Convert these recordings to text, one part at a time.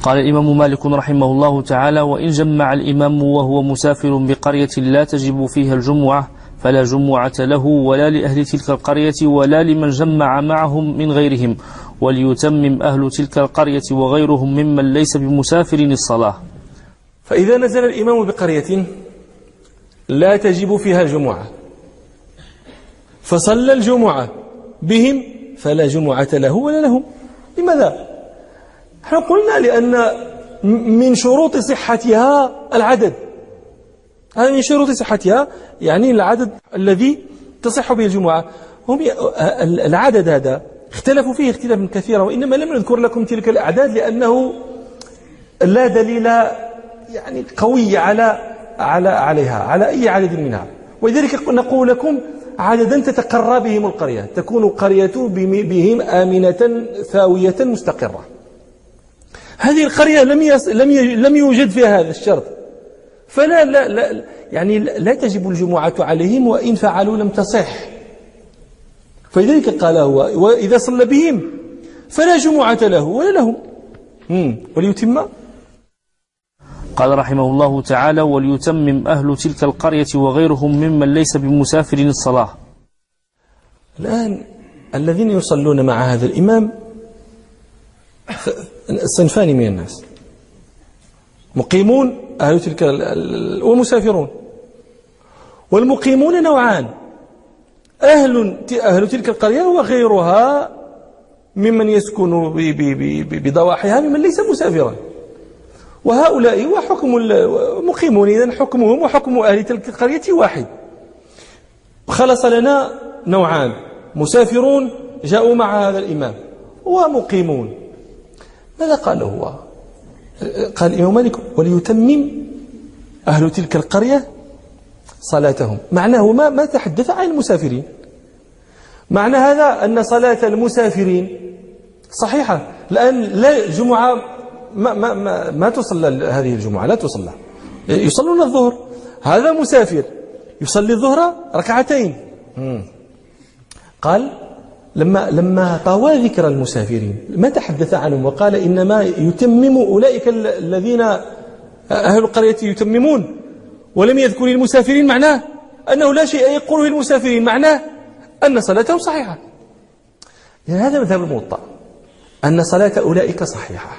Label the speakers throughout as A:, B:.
A: قال الإمام مالك رحمه الله تعالى: وإن جمع الإمام وهو مسافر بقرية لا تجب فيها الجمعة فلا جمعة له ولا لأهل تلك القرية ولا لمن جمع معهم من غيرهم، وليتمم أهل تلك القرية وغيرهم ممن ليس بمسافر الصلاة.
B: فإذا نزل الإمام بقرية لا تجب فيها الجمعة فصلى الجمعة بهم فلا جمعة له ولا لهم. لماذا؟ نحن قلنا لأن من شروط صحتها العدد. هذا من شروط صحتها، يعني العدد الذي تصح به الجمعة. هم العدد هذا اختلفوا فيه اختلافا كثيرا، وإنما لم نذكر لكم تلك الأعداد لأنه لا دليل يعني قوي عليها على أي عدد منها. ولذلك نقول لكم عددا تتقرى بهم القرية، تكون القرية بهم آمنة ثاوية مستقرة. هذه القرية لم يوجد فيها هذا الشرط، فلا لا يعني لا تجب الجمعة عليهم، وإن فعلوا لم تصح. فلذلك قال هو: وإذا صلى بهم فلا جمعة له ولا لهم وليتم.
A: قال رحمه الله تعالى: وليتمم أهل تلك القرية وغيرهم ممن ليس بمسافر الصلاة.
B: الآن الذين يصلون مع هذا الإمام صنفان من الناس: مقيمون أهل تلك ومسافرون. والمقيمون نوعان: أهل تلك القرية وغيرها ممن يسكن بضواحيها ممن ليس مسافرا. وهؤلاء وحكم المقيمون إذن حكمهم وحكم أهل تلك القرية واحد. خلص لنا نوعان: مسافرون جاءوا مع هذا الإمام ومقيمون. ماذا قال هو؟ قال الإمام مالك: وليتمم أهل تلك القرية صلاتهم. معناه ما تحدث عن المسافرين. معنى هذا أن صلاة المسافرين صحيحة. الآن لا جمعة ما تصلى، هذه الجمعة لا تصلى، يصلون الظهر. هذا مسافر يصلي الظهر ركعتين. قال لما طوى ذكر المسافرين ما تحدث عنهم وقال إنما يتمم أولئك الذين أهل القرية يتممون، ولم يذكر المسافرين، معناه أنه لا شيء يقوله المسافرين، معناه أن صلاتهم صحيحة. يعني هذا مذهب الموطأ، أن صلاة أولئك صحيحة،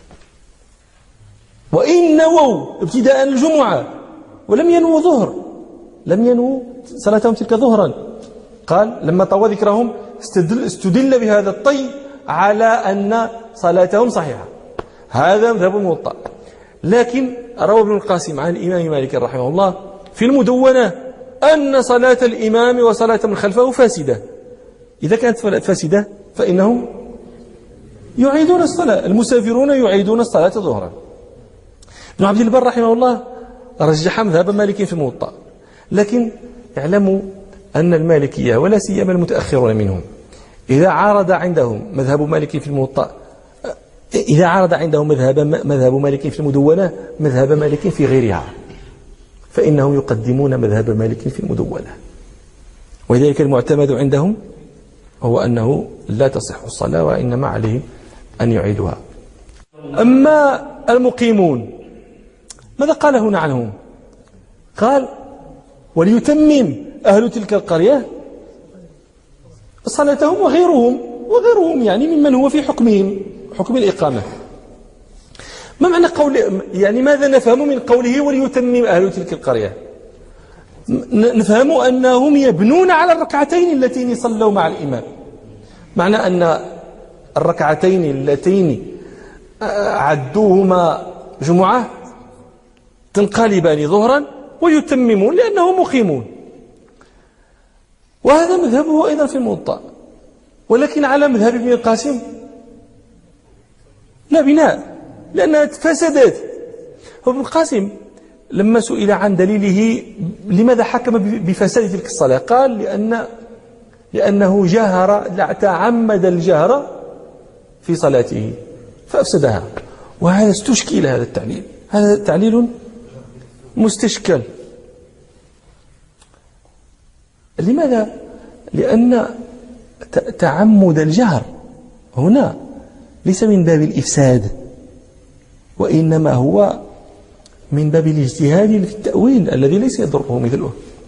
B: وإن نووا ابتداء الجمعة ولم ينووا ظهر، لم ينووا صلاتهم تلك ظهرا. قال لما طوى ذكرهم استدل بهذا الطي على أن صلاتهم صحيحة. هذا مذهب الموطأ. لكن روى ابن القاسم عن الإمام مالك رحمه الله في المدونة أن صلاة الإمام وصلاة من خلفه فاسدة. إذا كانت فاسدة فإنهم يعيدون الصلاة، المسافرون يعيدون الصلاة ظهرا. ابن عبد البر رحمه الله رجح مذهب مالك في الموطأ، لكن اعلموا أن المالكية ولا سيما المتأخرون منهم إذا عارض عندهم مذهب مالك في الموطأ، إذا عارض عندهم مذهب مالك في المدونة مذهب مالك في غيرها، فإنهم يقدمون مذهب مالك في المدونة. ولذلك المعتمد عندهم هو أنه لا تصح الصلاة وإنما عليهم أن يعيدها. أما المقيمون ماذا قال هنا عنهم؟ قال وليتمم أهل تلك القرية صلاتهم وغيرهم يعني ممن هو في حكمهم حكم الإقامة. ما معنى يعني ماذا نفهم من قوله وليتمم أهل تلك القرية؟ نفهم أنهم يبنون على الركعتين اللتين صلوا مع الإمام. معنى أن الركعتين اللتين عدوهما جمعة تنقلبان ظهرا ويتممون لأنهم مقيمون. وهذا مذهبه أيضا في الموطأ، ولكن على مذهب ابن القاسم لا بناء لأنها فسدت. ابن القاسم لما سئل عن دليله لماذا حكم بفساد تلك الصلاة قال لأنه تعمد الجهر في صلاته فأفسدها. وهذا استشكل هذا التعليل، هذا تعليل مستشكل. لماذا؟ لأن تعمد الجهر هنا ليس من باب الإفساد، وإنما هو من باب الاجتهاد في التأويل الذي ليس يضره مثله.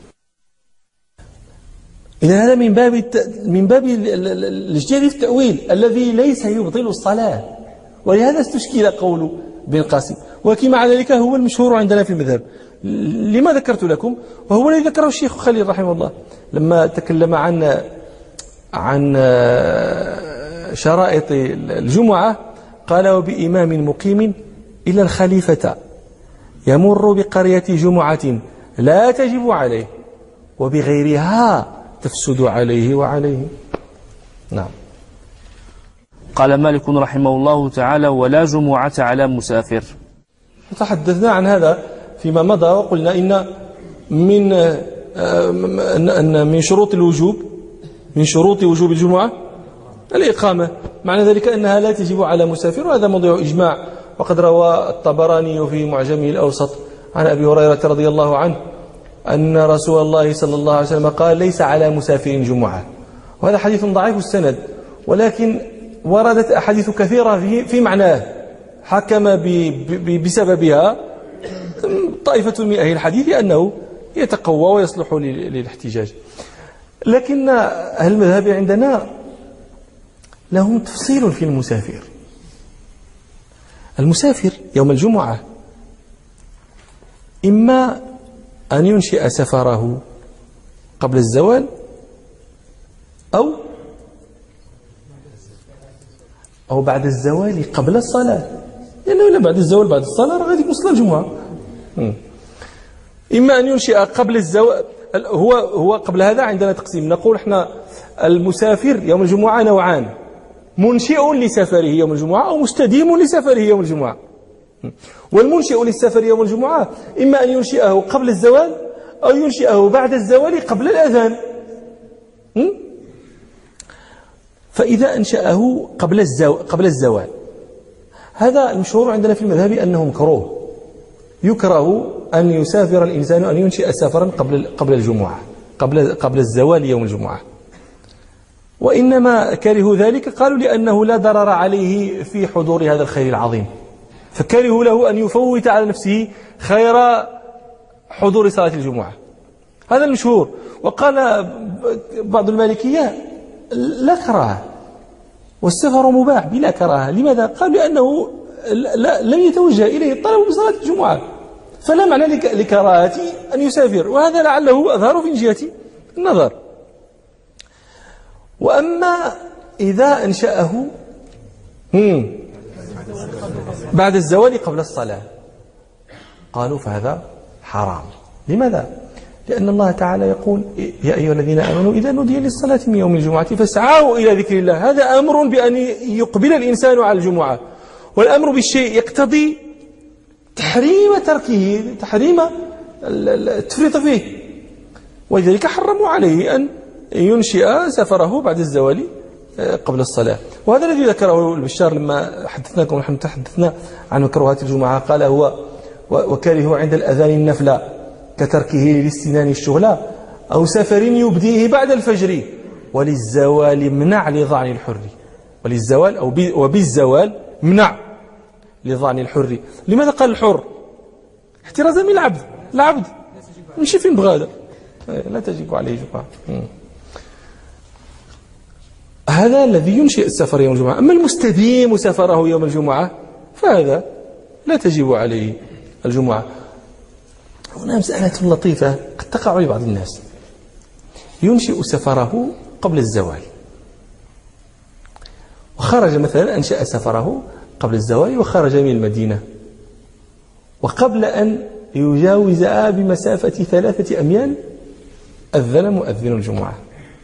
B: إذا هذا من باب الاجتهاد في التأويل الذي ليس يبطل الصلاة، ولهذا استشكل قول ابن القاسم، ولكن مع ذلك هو المشهور عندنا في المذهب. لما ذكرت لكم؟ وهو الذي ذكره الشيخ خليل رحمه الله لما تكلم عن شرائط الجمعة، قال: وبإمام مقيم إلا الخليفة يمر بقرية جمعة لا تجب عليه وبغيرها تفسد عليه وعليه. نعم.
A: قال مالك رحمه الله تعالى: ولا جمعة على مسافر.
B: تحدثنا عن هذا فيما مضى، وقلنا إن من شروط الوجوب، من شروط وجوب الجمعة الإقامة، معنى ذلك أنها لا تجب على مسافر، وهذا موضوع إجماع. وقد روى الطبراني في معجمه الأوسط عن أبي هريرة رضي الله عنه أن رسول الله صلى الله عليه وسلم قال: ليس على مسافر جمعة. وهذا حديث ضعيف السند، ولكن وردت أحاديث كثيرة في معناه حكم بسببها طائفة من أهل الحديث أنه يتقوى ويصلح للاحتجاج. لكن أهل المذهب عندنا لهم تفصيل في المسافر. المسافر يوم الجمعة إما أن ينشئ سفره قبل الزوال أو بعد الزوال قبل الصلاة، لأنه لا بعد الزوال بعد الصلاة راه غادي يوصل الجمعة. إما أن ينشئ قبل الزوال، هو قبل هذا عندنا تقسيم، نقول احنا المسافر يوم الجمعة نوعان: منشئ لسفره يوم الجمعة أو مستديم لسفره يوم الجمعة. والمنشئ للسفر يوم الجمعة إما أن ينشئه قبل الزوال أو ينشئه بعد الزوال قبل الأذان. فإذا أنشأه قبل الزوال، هذا المشهور عندنا في المذهب أنه مكروه، يكره أن يسافر الإنسان أن ينشئ سفرا قبل الجمعة، قبل الزوال يوم الجمعة. وإنما كرهوا ذلك قالوا لأنه لا ضرر عليه في حضور هذا الخير العظيم، فكرهوا له أن يفوت على نفسه خير حضور صلاة الجمعة. هذا المشهور. وقال بعض المالكية: لا كراهة، والسفر مباح بلا كراهة. لماذا؟ قال: لأنه لم يتوجه إليه الطلب بصلاة الجمعة، فلا معنى لكراهة أن يسافر، وهذا لعله أظهر في جهة النظر. وأما إذا أنشأه بعد الزوال قبل الصلاة، قالوا فهذا حرام. لماذا؟ لأن الله تعالى يقول: يا أيها الذين آمنوا إذا نودي للصلاة من يوم الجمعة فاسعوا إلى ذكر الله. هذا أمر بأن يقبل الإنسان على الجمعة، والأمر بالشيء يقتضي تحريم تركه، تحريم التفريط فيه، ولذلك حرموا عليه أن ينشئ سفره بعد الزوال قبل الصلاة. وهذا الذي ذكره البشار لما حدثناكم، نحن تحدثنا عن مكروهات الجمعة، قال هو: وكره عند الأذان النفل كتركه للاستنان الشغلة أو سفر يبديه بعد الفجر، وللزوال منع لظعن الحر. وللزوال وبالزوال منع لظعن الحر. لماذا قال الحر؟ احترازا من العبد ماشي فين بغى هذا، لا تجب عليه جمعة. هذا الذي ينشئ السفر يوم الجمعة. أما المستديم سفره يوم الجمعة فهذا لا تجب عليه الجمعة. هنا مسألة لطيفة قد تقع لبعض الناس: ينشئ سفره قبل الزوال، وخرج مثلا أنشأ سفره قبل الزوال وخرج من المدينة، وقبل أن يجاوزها بمسافة 3 أميال أذن مؤذن الجمعة.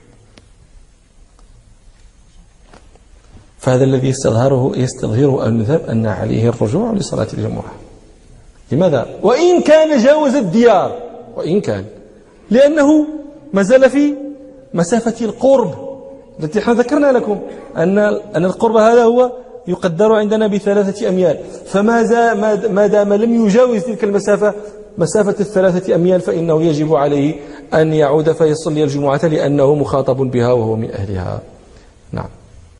B: فهذا الذي يستظهره المذهب أن عليه الرجوع لصلاة الجمعة. لماذا؟ وإن كان جاوز الديار، وإن كان، لأنه ما زال في مسافة القرب التي احنا ذكرنا لكم أن القرب هذا هو يقدر عندنا ب3 أميال، ما دام لم يجاوز تلك المسافة، مسافة 3 أميال، فإنه يجب عليه أن يعود فيصلي الجمعة لأنه مخاطب بها وهو من أهلها. نعم.